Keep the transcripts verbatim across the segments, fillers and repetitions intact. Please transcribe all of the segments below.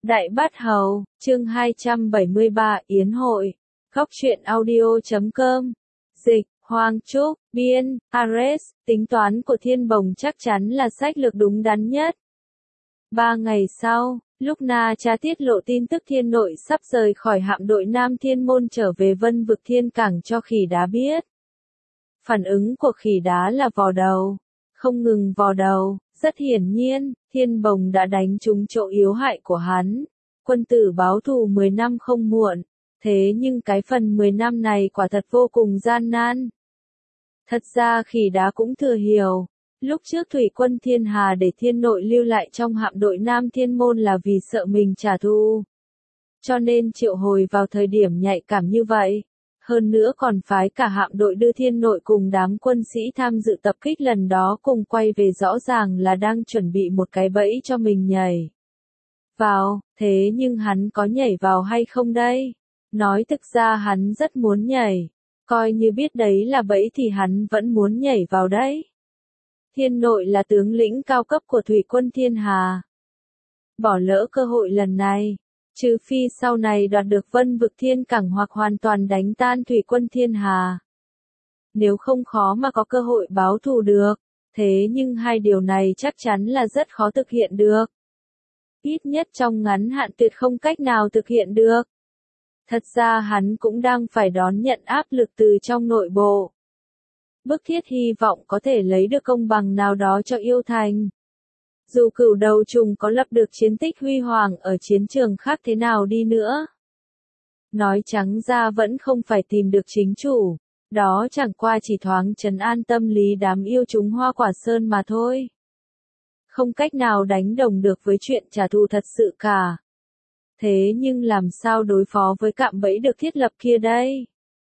Đại Bát Hầu, chương hai trăm bảy mươi ba, Yến hội. Góc truyện audio chấm com. Dịch, Hoàng Trúc, biên, Ares, tính toán của Thiên Bồng chắc chắn là sách lược đúng đắn nhất. Ba ngày sau, lúc Na Cha tiết lộ tin tức Thiên Nội sắp rời khỏi hạm đội Nam Thiên Môn trở về Vân Vực Thiên Cảng cho Khỉ Đá biết. Phản ứng của Khỉ Đá là vò đầu, không ngừng vò đầu. Rất hiển nhiên, Thiên Bồng đã đánh trúng chỗ yếu hại của hắn. Quân tử báo thù mười năm không muộn. Thế nhưng cái phần mười năm này quả thật vô cùng gian nan. Thật ra Khỉ Đá cũng thừa hiểu. Lúc trước Thủy quân Thiên Hà để Thiên Nội lưu lại trong hạm đội Nam Thiên Môn là vì sợ mình trả thù. Cho nên triệu hồi vào thời điểm nhạy cảm như vậy. Hơn nữa còn phái cả hạm đội đưa Thiên Nội cùng đám quân sĩ tham dự tập kích lần đó cùng quay về, rõ ràng là đang chuẩn bị một cái bẫy cho mình nhảy vào. Thế nhưng hắn có nhảy vào hay không đây? Nói thực ra hắn rất muốn nhảy. Coi như biết đấy là bẫy thì hắn vẫn muốn nhảy vào đấy. Thiên Nội là tướng lĩnh cao cấp của Thủy quân Thiên Hà. Bỏ lỡ cơ hội lần này. Trừ phi sau này đoạt được Vân Vực Thiên Cảng hoặc hoàn toàn đánh tan Thủy quân Thiên Hà. Nếu không khó mà có cơ hội báo thù được. Thế nhưng hai điều này chắc chắn là rất khó thực hiện được. Ít nhất trong ngắn hạn tuyệt không cách nào thực hiện được. Thật ra hắn cũng đang phải đón nhận áp lực từ trong nội bộ. Bức thiết hy vọng có thể lấy được công bằng nào đó cho yêu thành. Dù Cửu Đầu Trùng có lập được chiến tích huy hoàng ở chiến trường khác thế nào đi nữa. Nói trắng ra vẫn không phải tìm được chính chủ. Đó chẳng qua chỉ thoáng trấn an tâm lý đám yêu chúng Hoa Quả Sơn mà thôi. Không cách nào đánh đồng được với chuyện trả thù thật sự cả. Thế nhưng làm sao đối phó với cạm bẫy được thiết lập kia đây?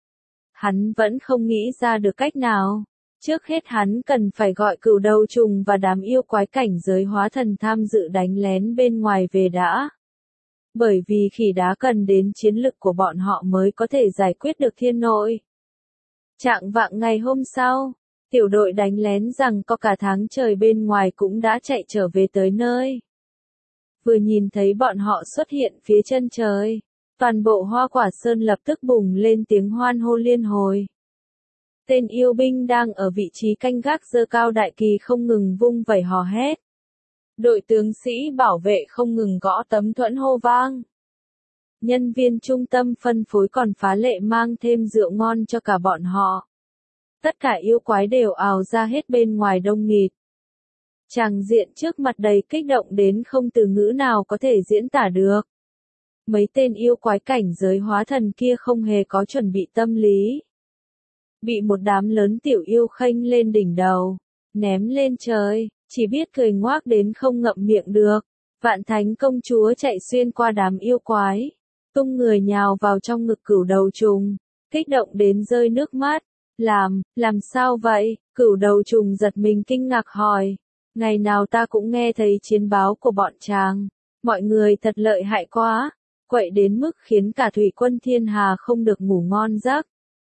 Hắn vẫn không nghĩ ra được cách nào. Trước hết hắn cần phải gọi Cửu Đầu Trùng và đám yêu quái cảnh giới hóa thần tham dự đánh lén bên ngoài về đã. Bởi vì Khỉ Đá cần đến chiến lực của bọn họ mới có thể giải quyết được Thiên Nội. Trạng vạng ngày hôm sau, tiểu đội đánh lén rằng có cả tháng trời bên ngoài cũng đã chạy trở về tới nơi. Vừa nhìn thấy bọn họ xuất hiện phía chân trời, toàn bộ Hoa Quả Sơn lập tức bùng lên tiếng hoan hô liên hồi. Tên yêu binh đang ở vị trí canh gác giơ cao đại kỳ không ngừng vung vẩy hò hét. Đội tướng sĩ bảo vệ không ngừng gõ tấm thuẫn hô vang. Nhân viên trung tâm phân phối còn phá lệ mang thêm rượu ngon cho cả bọn họ. Tất cả yêu quái đều ào ra hết bên ngoài đông nghịt. Tràng diện trước mặt đầy kích động đến không từ ngữ nào có thể diễn tả được. Mấy tên yêu quái cảnh giới hóa thần kia không hề có chuẩn bị tâm lý. Bị một đám lớn tiểu yêu khênh lên đỉnh đầu, ném lên trời, chỉ biết cười ngoác đến không ngậm miệng được. Vạn Thánh công chúa chạy xuyên qua đám yêu quái, tung người nhào vào trong ngực Cửu Đầu Trùng, kích động đến rơi nước mắt. Làm, làm sao vậy? Cửu Đầu Trùng giật mình kinh ngạc hỏi. Ngày nào ta cũng nghe thấy chiến báo của bọn chàng, mọi người thật lợi hại quá, quậy đến mức khiến cả Thủy quân Thiên Hà không được ngủ ngon giấc.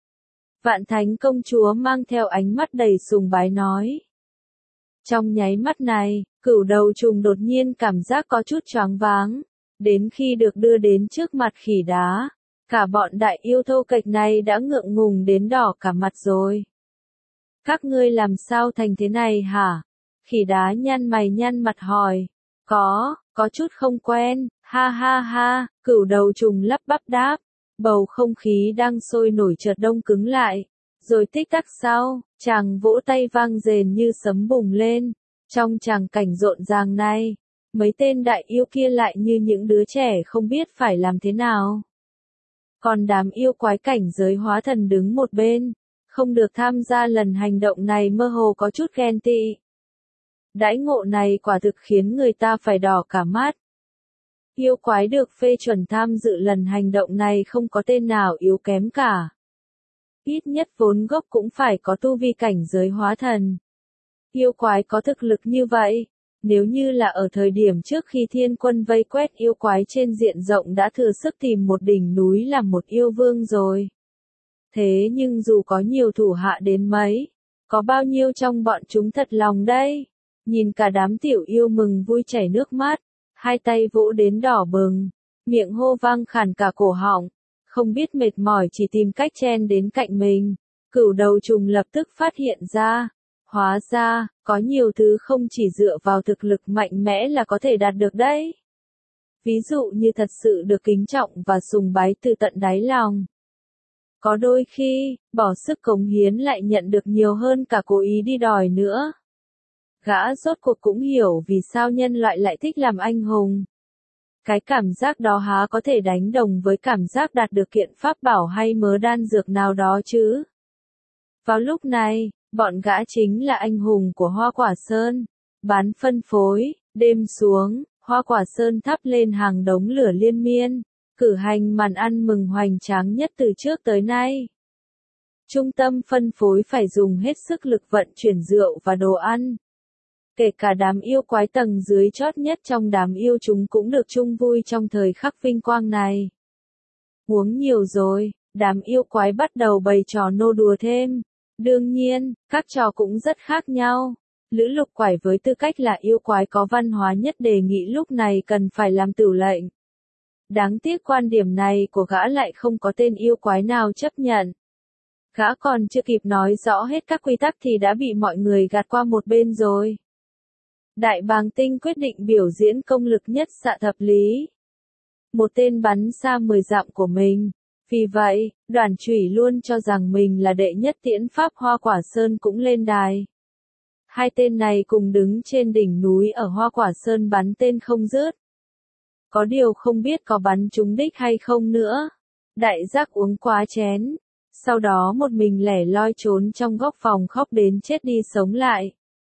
Vạn Thánh công chúa mang theo ánh mắt đầy sùng bái nói. Trong nháy mắt này, Cửu Đầu Trùng đột nhiên cảm giác có chút choáng váng, đến khi được đưa đến trước mặt Khỉ Đá, cả bọn đại yêu thô kệch này đã ngượng ngùng đến đỏ cả mặt rồi. Các ngươi làm sao thành thế này hả? Khỉ Đá nhăn mày nhăn mặt hỏi. Có, có chút không quen, ha ha ha, Cửu Đầu Trùng lắp bắp đáp. Bầu không khí đang sôi nổi chợt đông cứng lại. Rồi tích tắc sau, chàng vỗ tay vang rền như sấm bùng lên. Trong tràng cảnh rộn ràng này, mấy tên đại yêu kia lại như những đứa trẻ không biết phải làm thế nào. Còn đám yêu quái cảnh giới hóa thần đứng một bên, không được tham gia lần hành động này mơ hồ có chút ghen tị. Đãi ngộ này quả thực khiến người ta phải đỏ cả mắt. Yêu quái được phê chuẩn tham dự lần hành động này không có tên nào yếu kém cả. Ít nhất vốn gốc cũng phải có tu vi cảnh giới hóa thần. Yêu quái có thực lực như vậy, nếu như là ở thời điểm trước khi thiên quân vây quét yêu quái trên diện rộng đã thừa sức tìm một đỉnh núi làm một yêu vương rồi. Thế nhưng dù có nhiều thủ hạ đến mấy, có bao nhiêu trong bọn chúng thật lòng đây? Nhìn cả đám tiểu yêu mừng vui chảy nước mắt. hai tay vỗ đến đỏ bừng, miệng hô vang khàn cả cổ họng, không biết mệt mỏi chỉ tìm cách chen đến cạnh mình. Cửu đầu trùng lập tức phát hiện ra, hóa ra, có nhiều thứ không chỉ dựa vào thực lực mạnh mẽ là có thể đạt được đấy. Ví dụ như thật sự được kính trọng và sùng bái từ tận đáy lòng. Có đôi khi, bỏ sức cống hiến lại nhận được nhiều hơn cả cố ý đi đòi nữa. Gã rốt cuộc cũng hiểu vì sao nhân loại lại thích làm anh hùng. Cái cảm giác đó há có thể đánh đồng với cảm giác đạt được kiện pháp bảo hay mớ đan dược nào đó chứ. Vào lúc này, bọn gã chính là anh hùng của Hoa Quả Sơn. Bán phân phối, đêm xuống, Hoa Quả Sơn thắp lên hàng đống lửa liên miên, cử hành màn ăn mừng hoành tráng nhất từ trước tới nay. Trung tâm phân phối phải dùng hết sức lực vận chuyển rượu và đồ ăn. Kể cả đám yêu quái tầng dưới chót nhất trong đám yêu chúng cũng được chung vui trong thời khắc vinh quang này. Uống nhiều rồi, đám yêu quái bắt đầu bày trò nô đùa thêm. Đương nhiên, các trò cũng rất khác nhau. Lữ Lục Quải với tư cách là yêu quái có văn hóa nhất đề nghị lúc này cần phải làm tửu lệnh. Đáng tiếc quan điểm này của gã lại không có tên yêu quái nào chấp nhận. Gã còn chưa kịp nói rõ hết các quy tắc thì đã bị mọi người gạt qua một bên rồi. Đại Bàng Tinh quyết định biểu diễn công lực nhất xạ thập lý. Một tên bắn xa mười dặm của mình. Vì vậy, Đoàn Chủy luôn cho rằng mình là đệ nhất tiễn pháp Hoa Quả Sơn cũng lên đài. Hai tên này cùng đứng trên đỉnh núi ở Hoa Quả Sơn bắn tên không dứt. Có điều không biết có bắn trúng đích hay không nữa. Đại Giác uống quá chén. Sau đó một mình lẻ loi trốn trong góc phòng khóc đến chết đi sống lại.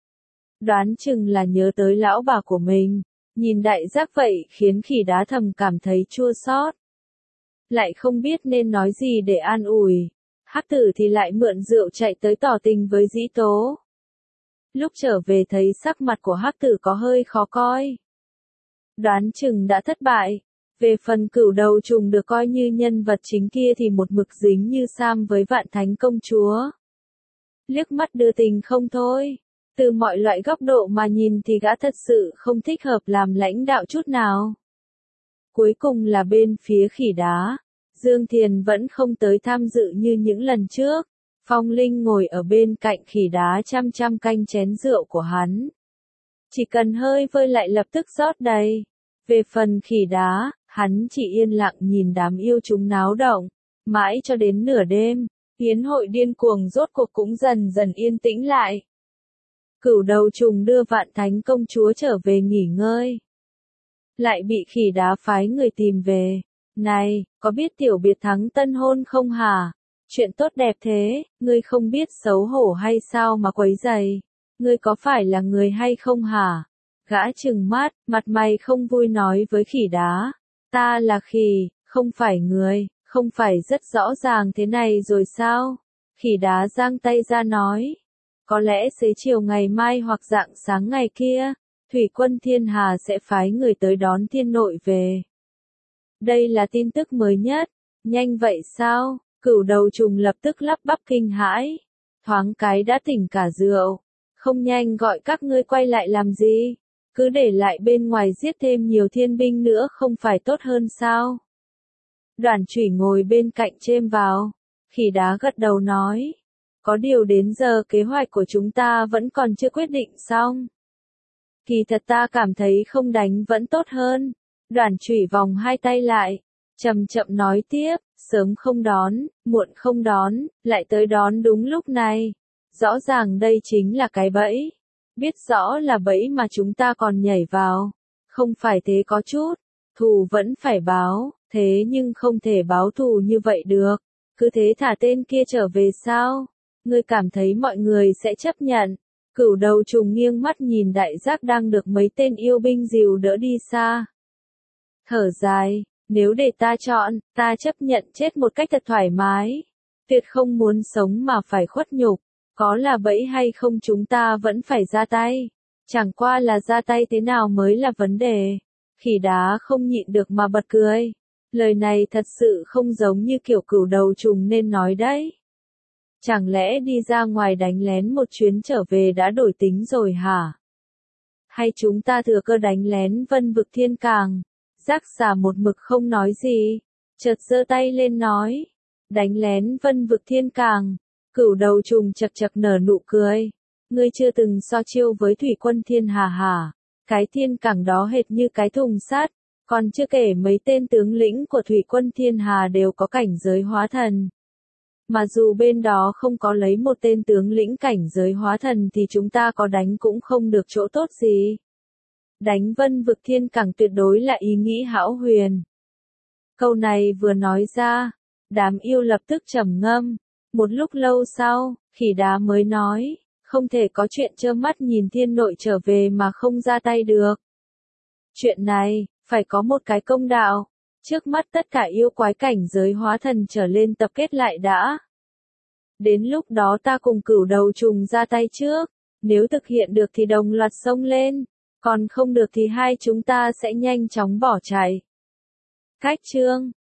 Đoán chừng là nhớ tới lão bà của mình. Nhìn Đại Giác vậy khiến Khỉ Đá thầm cảm thấy chua xót. Lại không biết nên nói gì để an ủi. Hắc Tử thì lại mượn rượu chạy tới tỏ tình với Dĩ Tố. Lúc trở về thấy sắc mặt của Hắc Tử có hơi khó coi. Đoán chừng đã thất bại. Về phần Cửu Đầu Trùng được coi như nhân vật chính kia thì một mực dính như Sam với Vạn Thánh Công Chúa. Liếc mắt đưa tình không thôi. Từ mọi loại góc độ mà nhìn thì gã thật sự không thích hợp làm lãnh đạo chút nào. Cuối cùng là bên phía Khỉ Đá. Dương Thiền vẫn không tới tham dự như những lần trước. Phong Linh ngồi ở bên cạnh Khỉ Đá chăm chăm canh chén rượu của hắn. Chỉ cần hơi vơi lại lập tức rót đầy. Về phần Khỉ Đá, hắn chỉ yên lặng nhìn đám yêu chúng náo động. Mãi cho đến nửa đêm, yến hội điên cuồng rốt cuộc cũng dần dần yên tĩnh lại. Cửu Đầu Trùng đưa Vạn Thánh Công Chúa trở về nghỉ ngơi. Lại bị Khỉ Đá phái người tìm về. Này, có biết tiểu biệt thắng tân hôn không hả? Chuyện tốt đẹp thế, ngươi không biết xấu hổ hay sao mà quấy rầy? Ngươi có phải là người hay không hả? Gã trừng mắt, mặt mày không vui nói với Khỉ Đá. Ta là khỉ, không phải người, không phải rất rõ ràng thế này rồi sao? Khỉ Đá giang tay ra nói. Có lẽ xế chiều ngày mai hoặc rạng sáng ngày kia, Thủy quân Thiên Hà sẽ phái người tới đón thiên nội về. Đây là tin tức mới nhất. Nhanh vậy sao? Cửu Đầu Trùng lập tức lắp bắp kinh hãi. Thoáng cái đã tỉnh cả rượu. Không nhanh gọi các ngươi quay lại làm gì? Cứ để lại bên ngoài giết thêm nhiều thiên binh nữa không phải tốt hơn sao? Đoàn Chủy ngồi bên cạnh chêm vào. Khỉ Đá gật đầu nói. Có điều đến giờ kế hoạch của chúng ta vẫn còn chưa quyết định xong. Kỳ thật ta cảm thấy không đánh vẫn tốt hơn. Đoàn Chủy vòng hai tay lại. Chậm chậm nói tiếp, sớm không đón, muộn không đón, lại tới đón đúng lúc này. Rõ ràng đây chính là cái bẫy. Biết rõ là bẫy mà chúng ta còn nhảy vào. Không phải thế có chút. Thù vẫn phải báo, thế nhưng không thể báo thù như vậy được. Cứ thế thả tên kia trở về sao? Ngươi cảm thấy mọi người sẽ chấp nhận. Cửu Đầu Trùng nghiêng mắt nhìn Đại Giác đang được mấy tên yêu binh dìu đỡ đi xa. Thở dài, nếu để ta chọn, ta chấp nhận chết một cách thật thoải mái. Tuyệt không muốn sống mà phải khuất nhục. Có là bẫy hay không chúng ta vẫn phải ra tay. Chẳng qua là ra tay thế nào mới là vấn đề. Khỉ Đá không nhịn được mà bật cười. Lời này thật sự không giống như kiểu Cửu Đầu Trùng nên nói đấy. Chẳng lẽ đi ra ngoài đánh lén một chuyến trở về đã đổi tính rồi hả? Hay chúng ta thừa cơ đánh lén Vân Vực Thiên Càng? Giác Xà một mực không nói gì, chợt giơ tay lên nói, đánh lén Vân Vực Thiên Càng. Cửu đầu trùng chật chật nở nụ cười, ngươi chưa từng so chiêu với thủy quân Thiên Hà hả? Cái Thiên Càng đó hệt như cái thùng sắt, còn chưa kể mấy tên tướng lĩnh của thủy quân Thiên Hà đều có cảnh giới hóa thần. Mà dù bên đó không có lấy một tên tướng lĩnh cảnh giới hóa thần thì chúng ta có đánh cũng không được chỗ tốt gì. Đánh Vân Vực Thiên Càng tuyệt đối là ý nghĩ hão huyền. Câu này vừa nói ra, đám yêu lập tức trầm ngâm. Một lúc lâu sau, Khỉ Đá mới nói, không thể có chuyện trơ mắt nhìn thiên nội trở về mà không ra tay được. Chuyện này, phải có một cái công đạo. Trước mắt tất cả yêu quái cảnh giới hóa thần trở lên tập kết lại đã. Đến lúc đó ta cùng cửu đầu trùng ra tay trước, nếu thực hiện được thì đồng loạt xông lên, còn không được thì hai chúng ta sẽ nhanh chóng bỏ chạy. Cách chương